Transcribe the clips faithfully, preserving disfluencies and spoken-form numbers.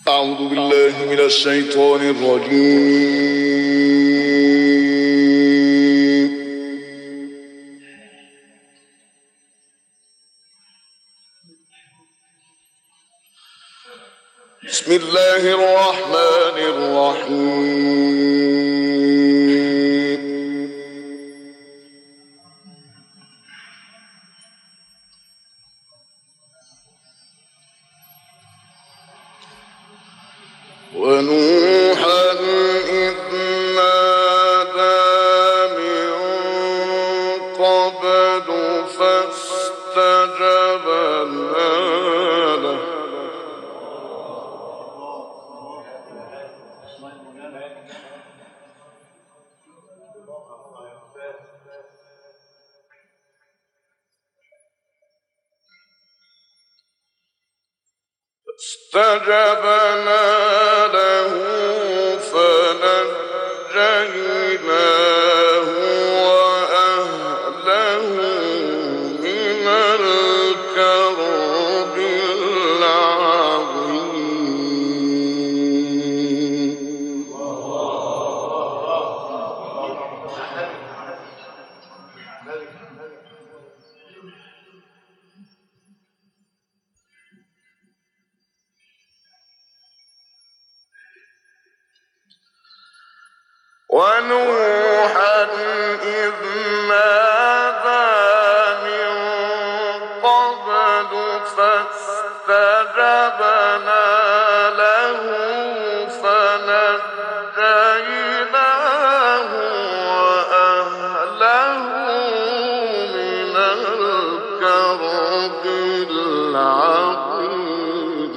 أعوذ بالله من الشيطان الرجيم. بسم الله الرحمن الرحيم. ونوحا إذ نادى من قبل فاستجبنا له فاستجبنا له فنجيناه وأهله من الكرب العظيم. ونوحا إذ نادى من قبل فاستجبنا له فنجيناه وأهله من الكرب العظيم.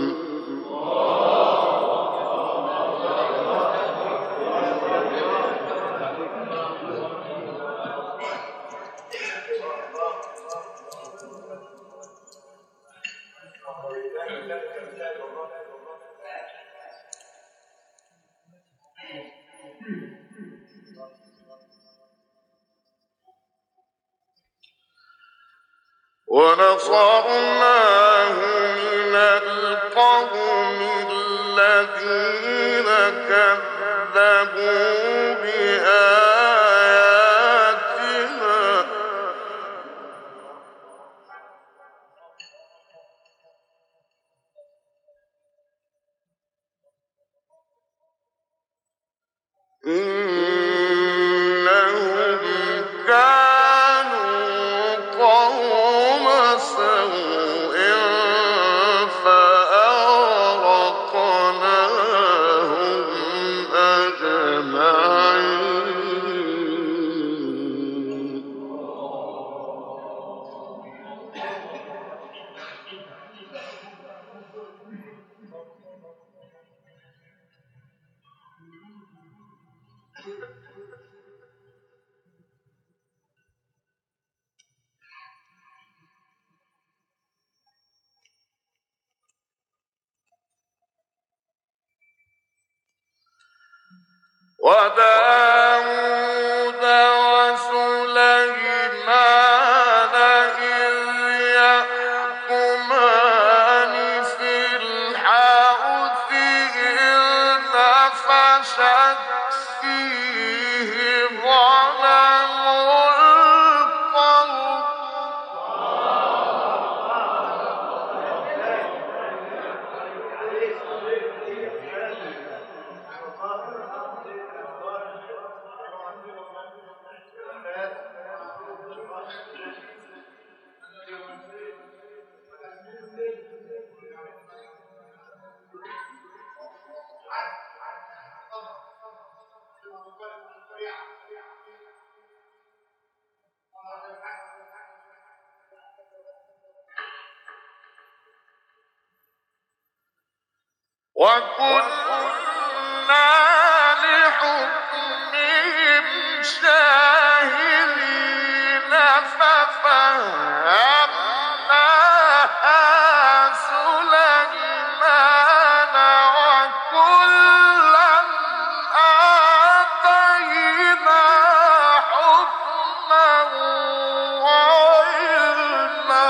ونصرناه من القوم الذين كذبوا بآياتنا إنهم كانوا قوم سوء فأغرقناهم أجمعين. وداود وسليمان إذ يحكمان في الحرث إذ نفشت فيه غنم القوم وكنا لحكمهم شاهدين ففهمناها سليمان وكلا آتينا حكما وعلما.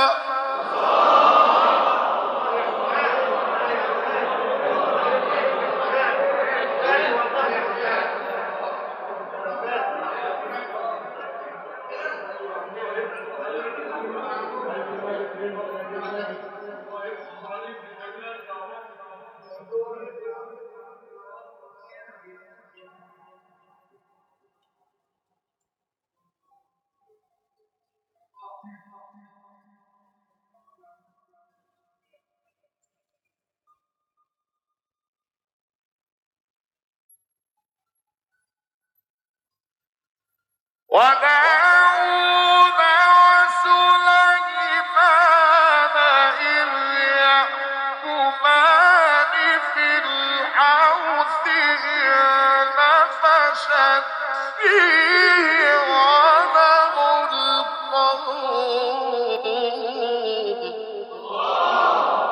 وداود وسليمان إذ يحكمان في الحرث إذ نفشت فيه غنم القوم.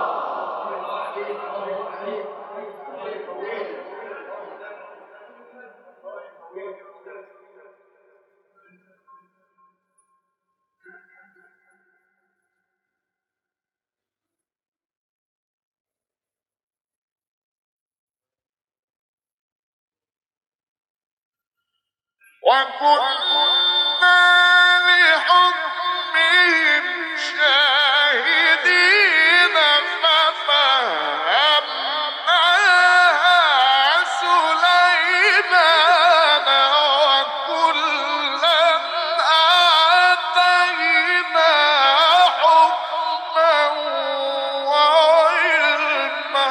وكنا لحكمهم شاهدين ففهمناها سليمان وكلا آتينا حكما وعلما.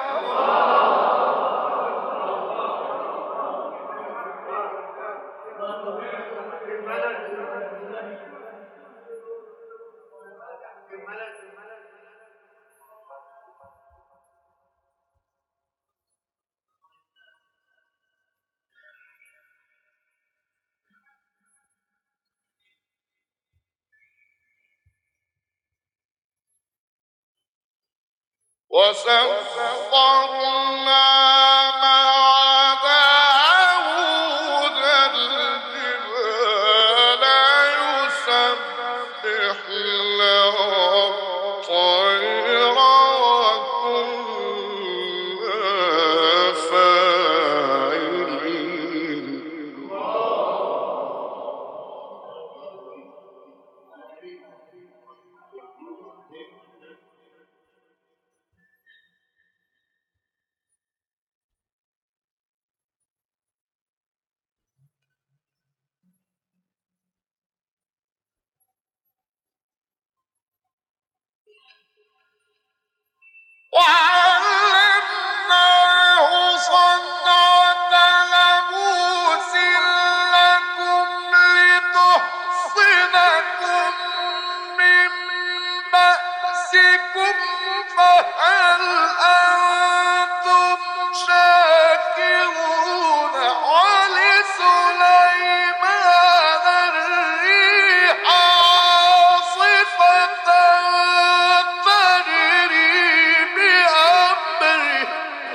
وسخرنا مع داود الجبال يسبحن والطير وكنا فاعلين. وعلمناه صنعة لبوس لكم لتحصنكم من بأسكم فهل أنتم شاكرون. ولسليمان الريح عاصفة تجري بأمره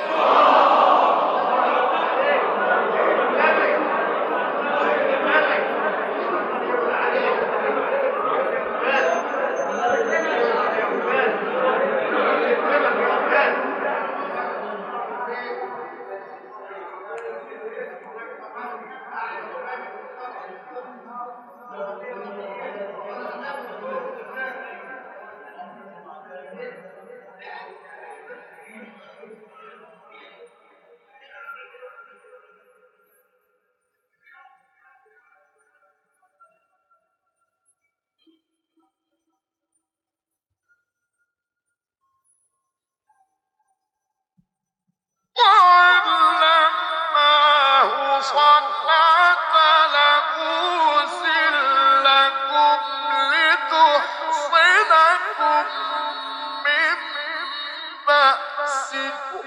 وعلمناه صنعة لبوس لكم لتحصنكم من بأسكم.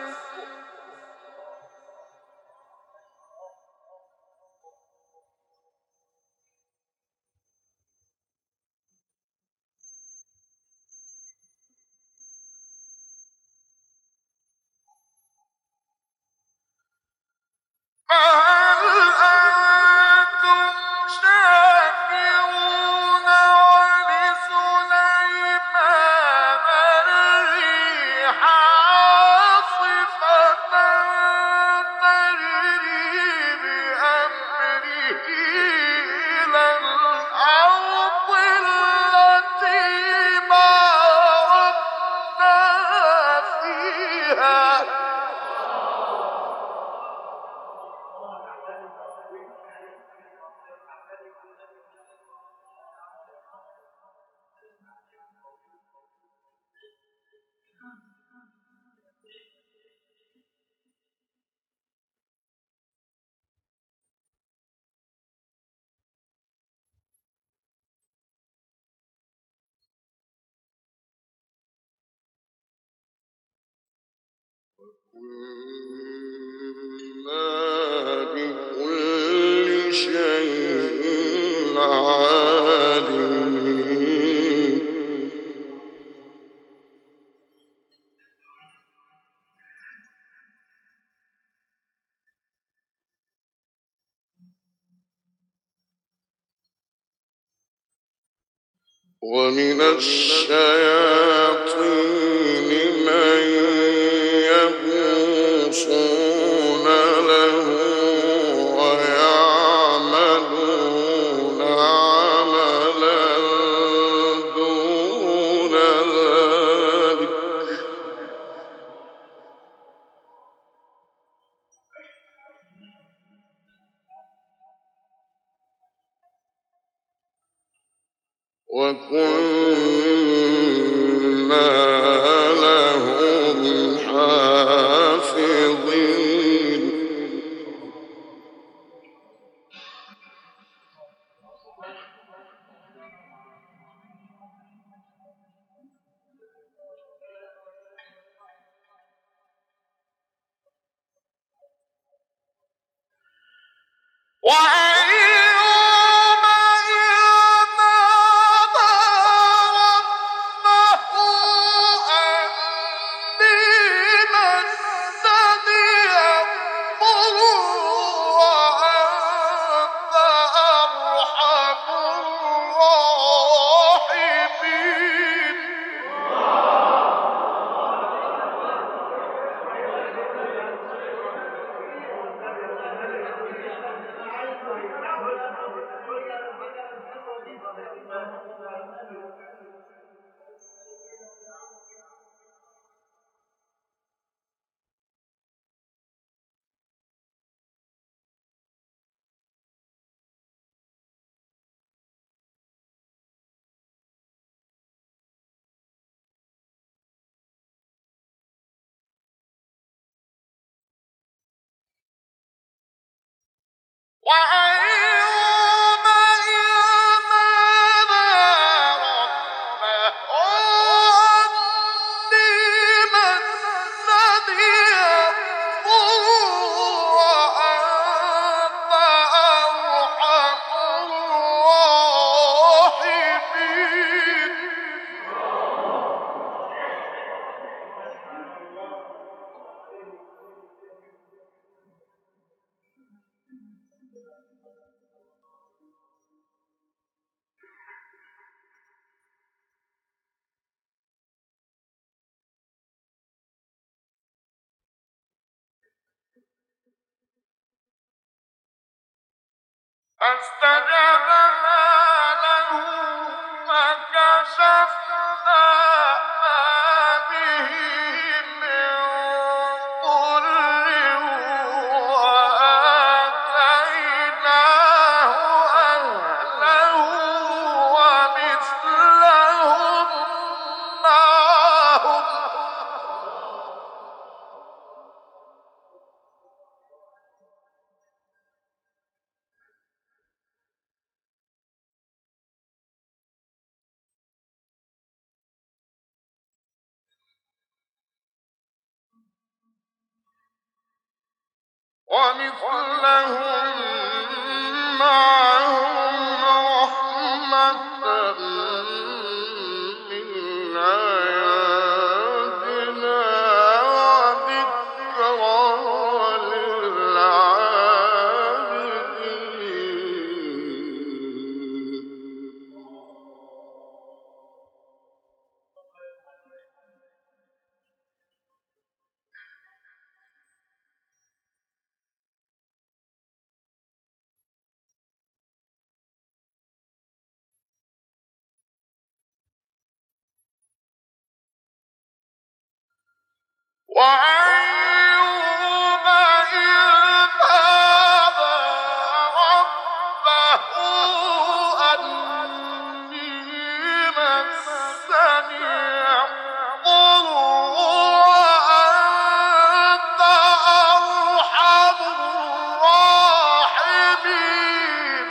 فهل أنتم شاكرون. ولسليمان الريح عاصفة تجري بأمره إلى الأرض التي باركنا فيها بكل شيء عالمين ومن الشياطين من يغوصون له ويعملون عملا دون ذلك وكنا لهم حافظين وأيوب إذ نادى ربه أني مسني الضر وأنت أرحم الراحمين وأيوب إذ نادى ربه أني مسني الضر وأنت أرحم الراحمين فاستجبنا له فكشفنا ما به من ضر وآتيناه أهله ومثلهم معهم ومثلهم معهم رحمة من عندنا وذكرى للعابدين وأيوب إذ نادى ربه أني مسني الضر وأنت أرحم الراحمين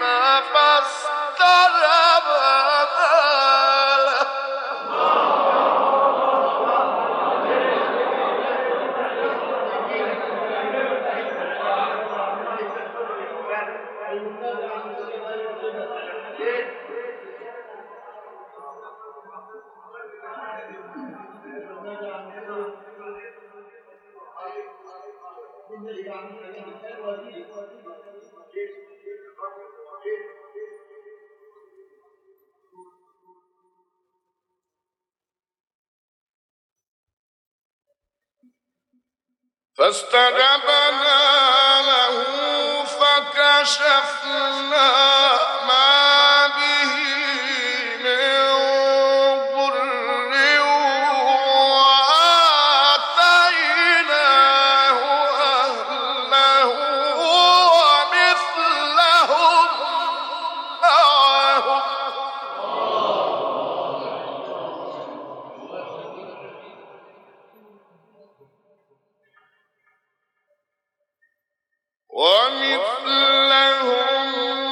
فاستجبنا له فاستجبنا له فكشفنا ما به من ضر وآتيناه أهله ومثلهم معهم ومثلهم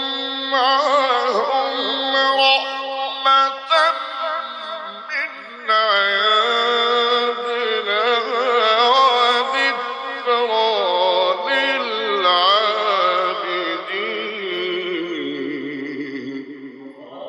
معهم رحمة من عندنا وذكرى للعابدين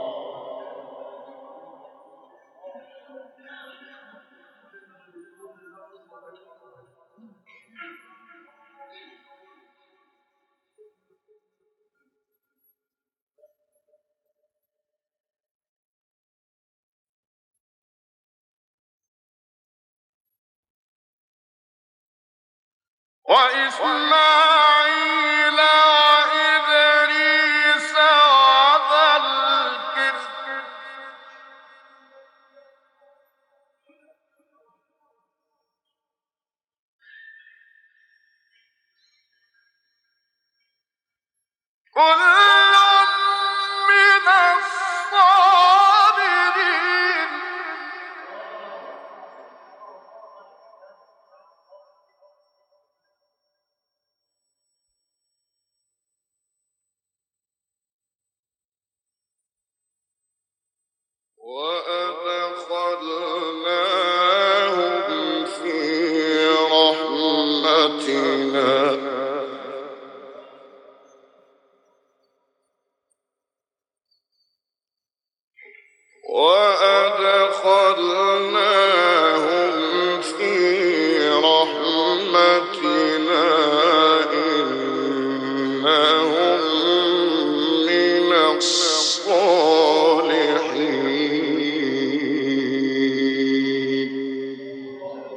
وإسماعيل وإدريس وذا الكفل كل من الصابرين وأدخلناهم في رحمتنا وأدخلناهم في رحمتنا إنهم من الصالحين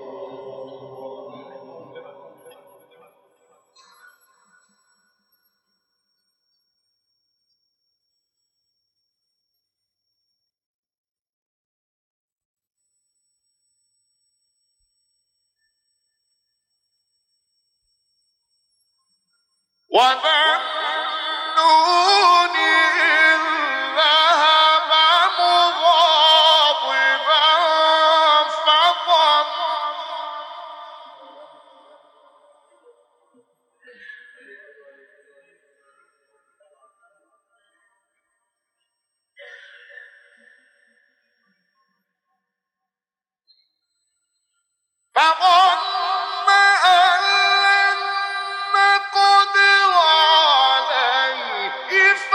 وذنون إذ ذهب مغاضبا فظن فظن أن لن نقدر عليه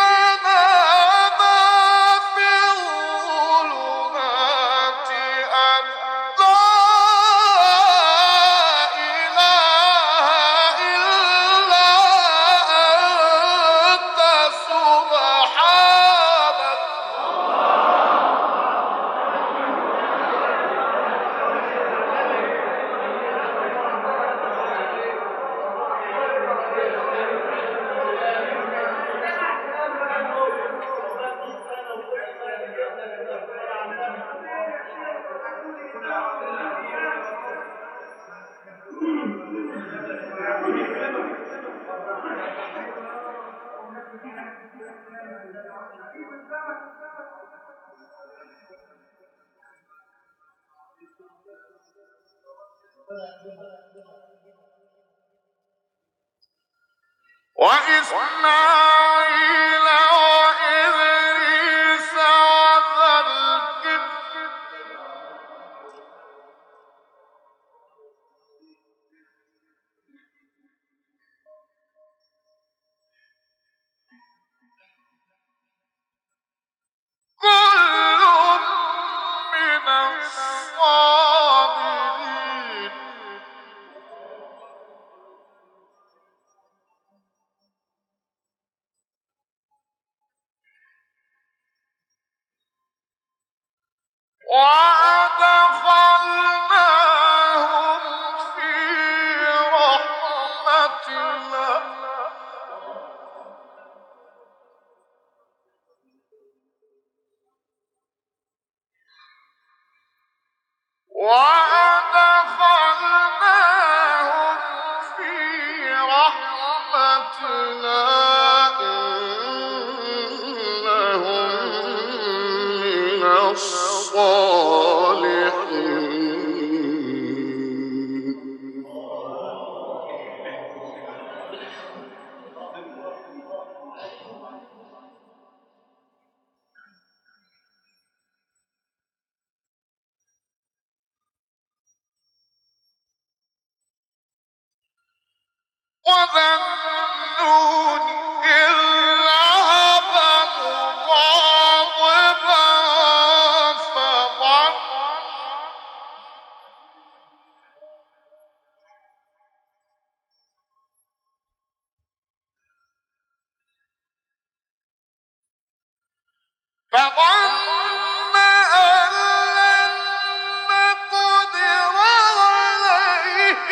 فنادى في الظلمات أن لا إله إلا أنت سبحانك وإسماعيل وإدريس وذا الكفل كل من الصابرين وأدخلناهم في رحمتنا وأدخلناهم في رحمتنا إنهم من الصالحين. وذا النون إذ ذهب مغاضبا فظن فظن أن لن نقدر عليه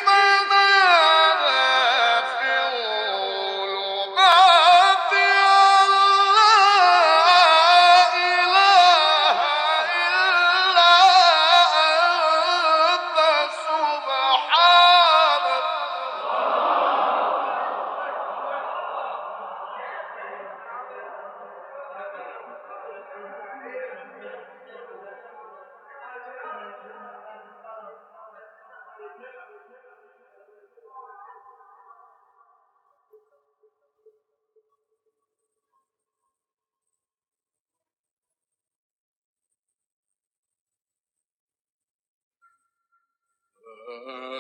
فنادى في الظلمات أن لا إله إلا أنت سبحانك لا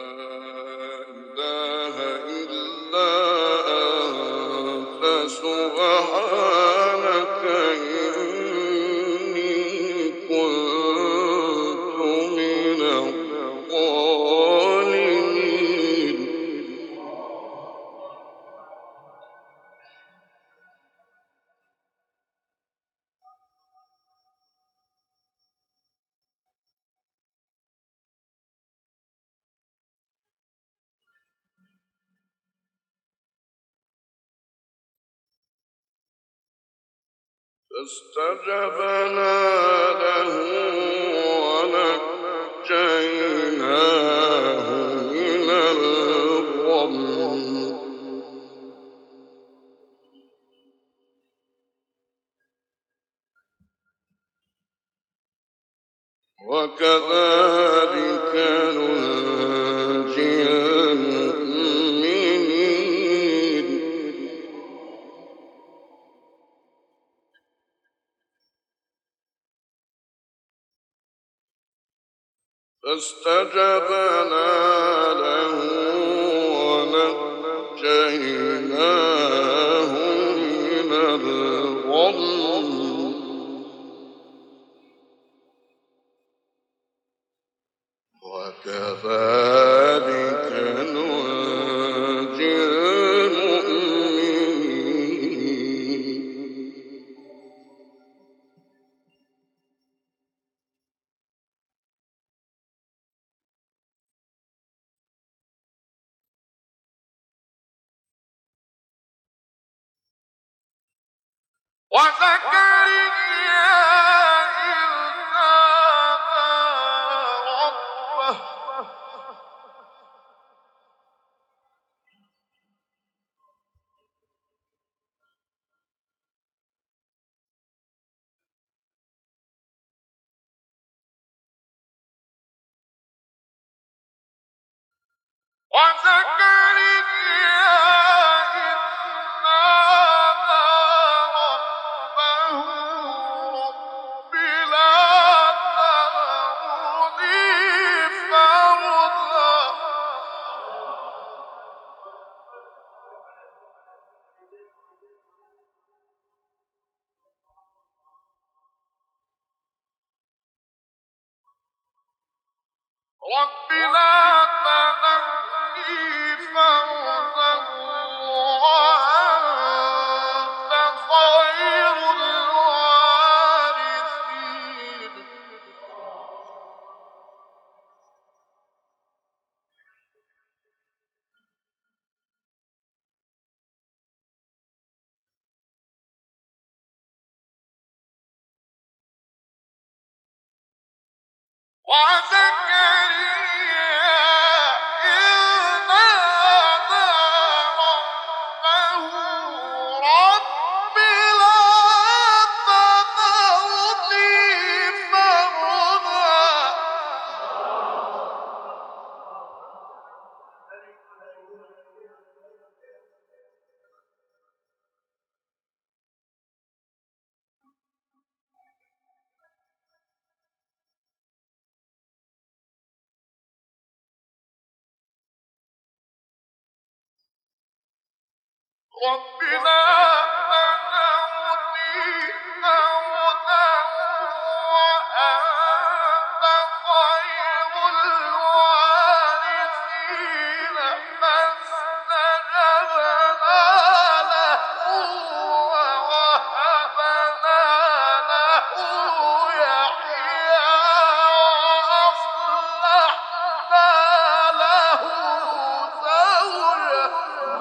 إله إلا أنت سبحانك إني كنت من الظالمين. فاستجبنا له ونجيناه من الغم وكذلك ننجي المؤمنين. فاستجبنا له ونجيناه من الغم وكذلك ننجي المؤمنين. وزكريا إذ نادى ربه وزكريا إذ نادى ربه رب لا تذرني فردا رب لا تذرني فردا وأنت خير الوارثين. وزكريا إذ نادى ربه رب لا تذرني فردا رب لا تذرني فردا وأنت خير الوارثين فاستجبنا له ووهبنا له يحيى وأصلحنا له زوجه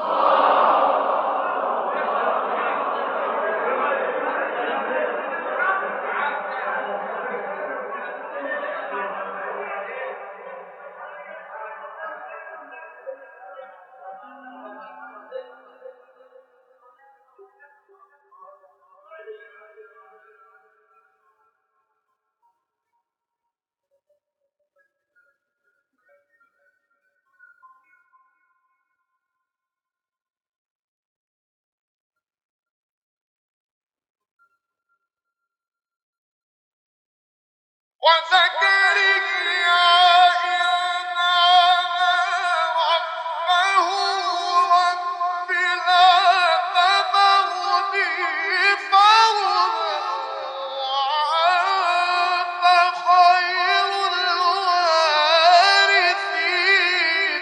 وزكريا إذ نادى ربه رب لا تذرني فردا وأنت خير الوارثين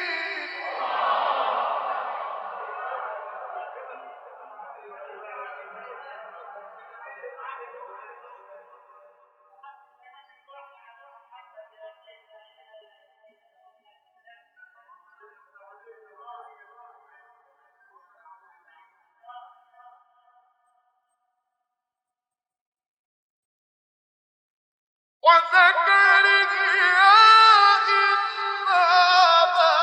وزكريا إذ نادى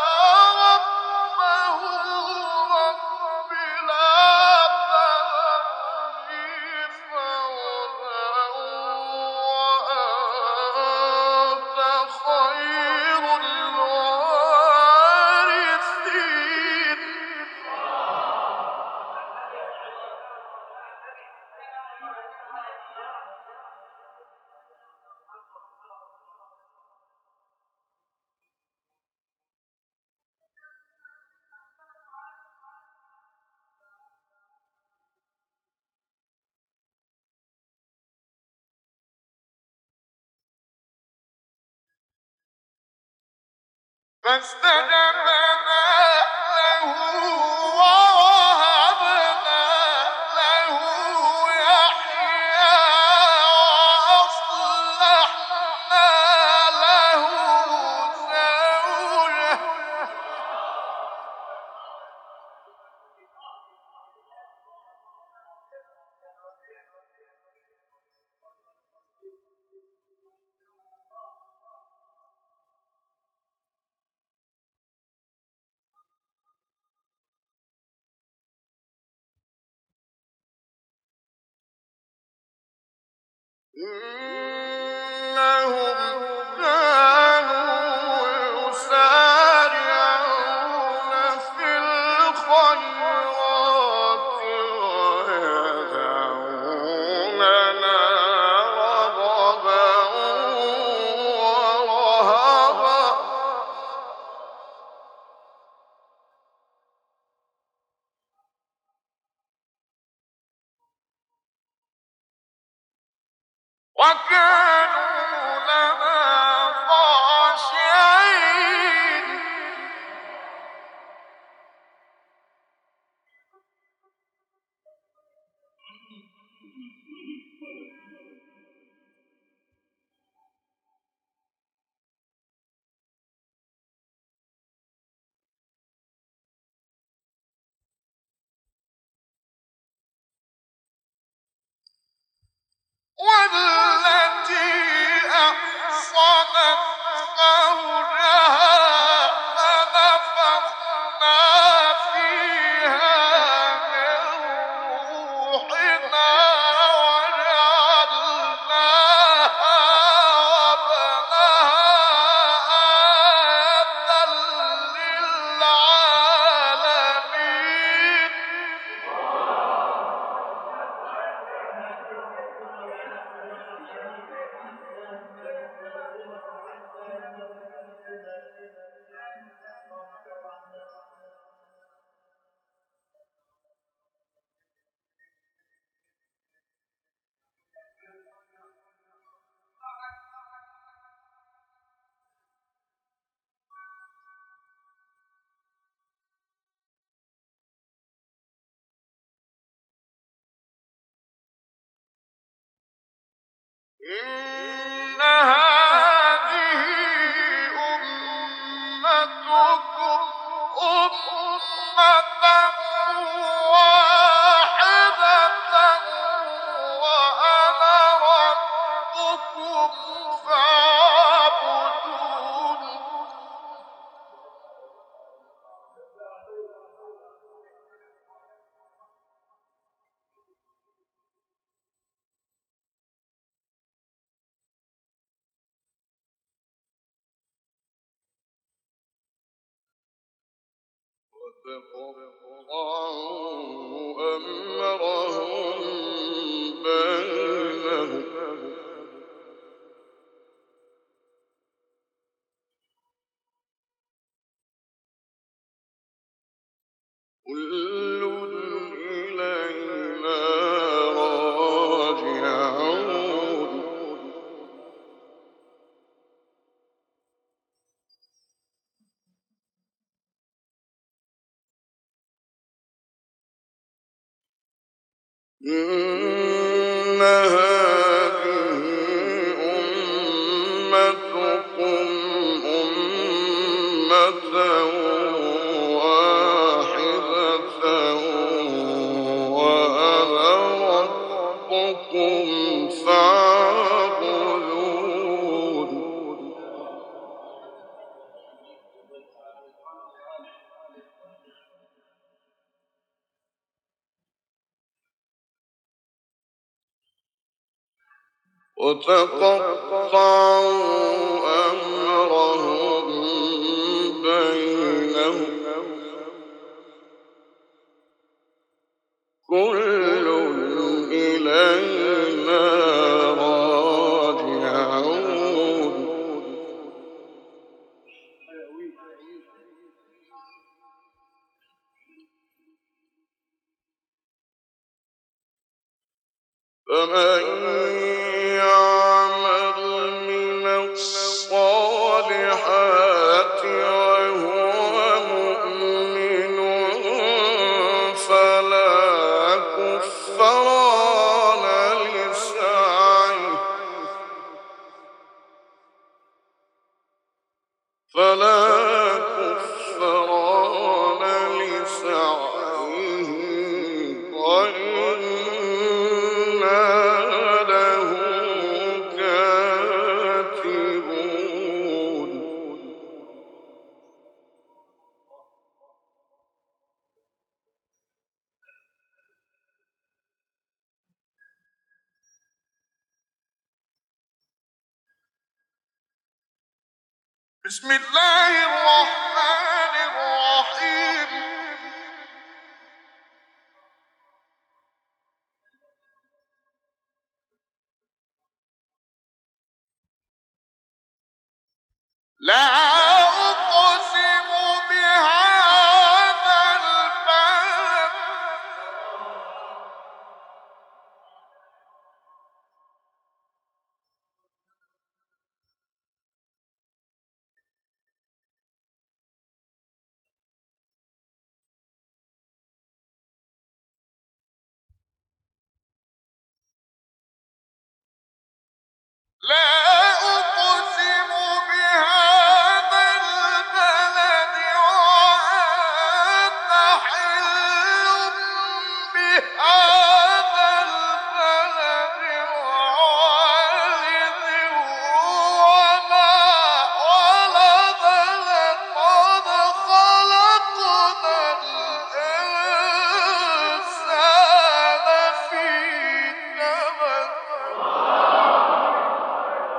ربه رب لا تذرني فردا وأنت خير الوارثين فاستجبنا له ووهبنا له يحيى وأصلحنا له زوجه إنهم كانوا يسارعون في الخيرات ويدعوننا رغبا ورهبا وكانوا لنا خاشعين والتي إن هذه أمتكم أمة واحدة وأنا ربكم فاعبدون. وتقطعوا أمرهم بينهم كل إلينا راجعون. إن هذه أمتكم أمة واحدة وأنا ربكم فاعبدون. وتقطعوا أمرهم بينهم كل إلينا راجعون. فمن يعمل من الصالحات وهو مؤمن فلا كفران لسعيه فلا كفران لسعيه وإنا له كاتبون. بسم الله الرحمن الرحيم. لا أقسم بهذا البلد لا أقسم بهذا البلد وأنت حل بهذا البلد ووالد وما ولد لقد خلقنا الإنسان في كبد.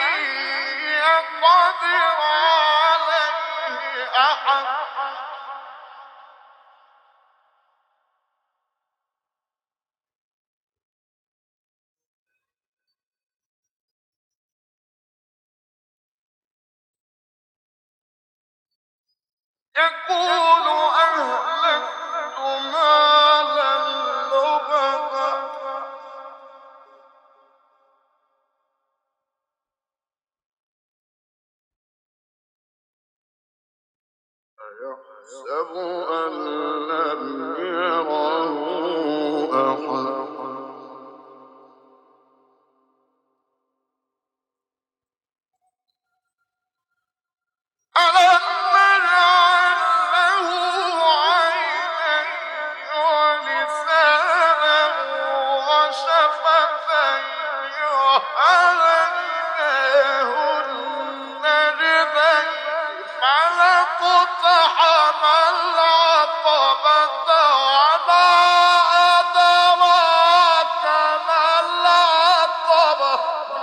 يقدر عليه أحد يقول أهلكت مالا لبدا أيحسب أن لم يره أحد ألم نجعل له عينين ولسانا وشفتين وهديناه النجدين فلاقتحم العقبة وما أدراك ما العقبة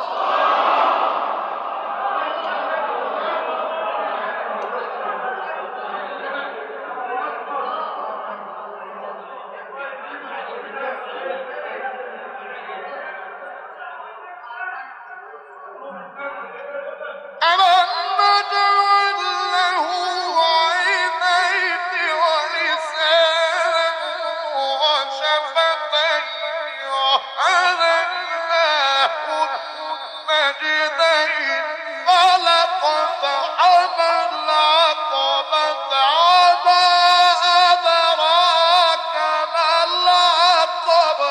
ألم نجعل له عينين ولسانا وشفتين وهديناه النجدين فلاقتحم العقبة وما أدراك ما العقبة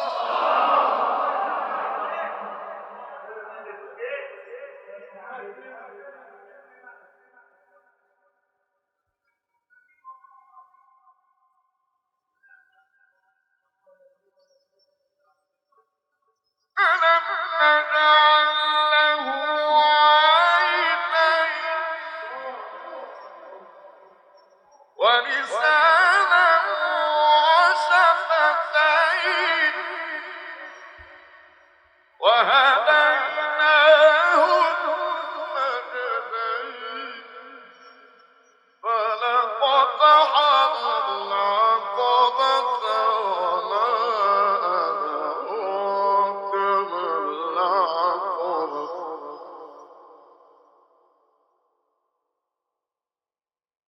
ألم نجعل له عينين ولسانا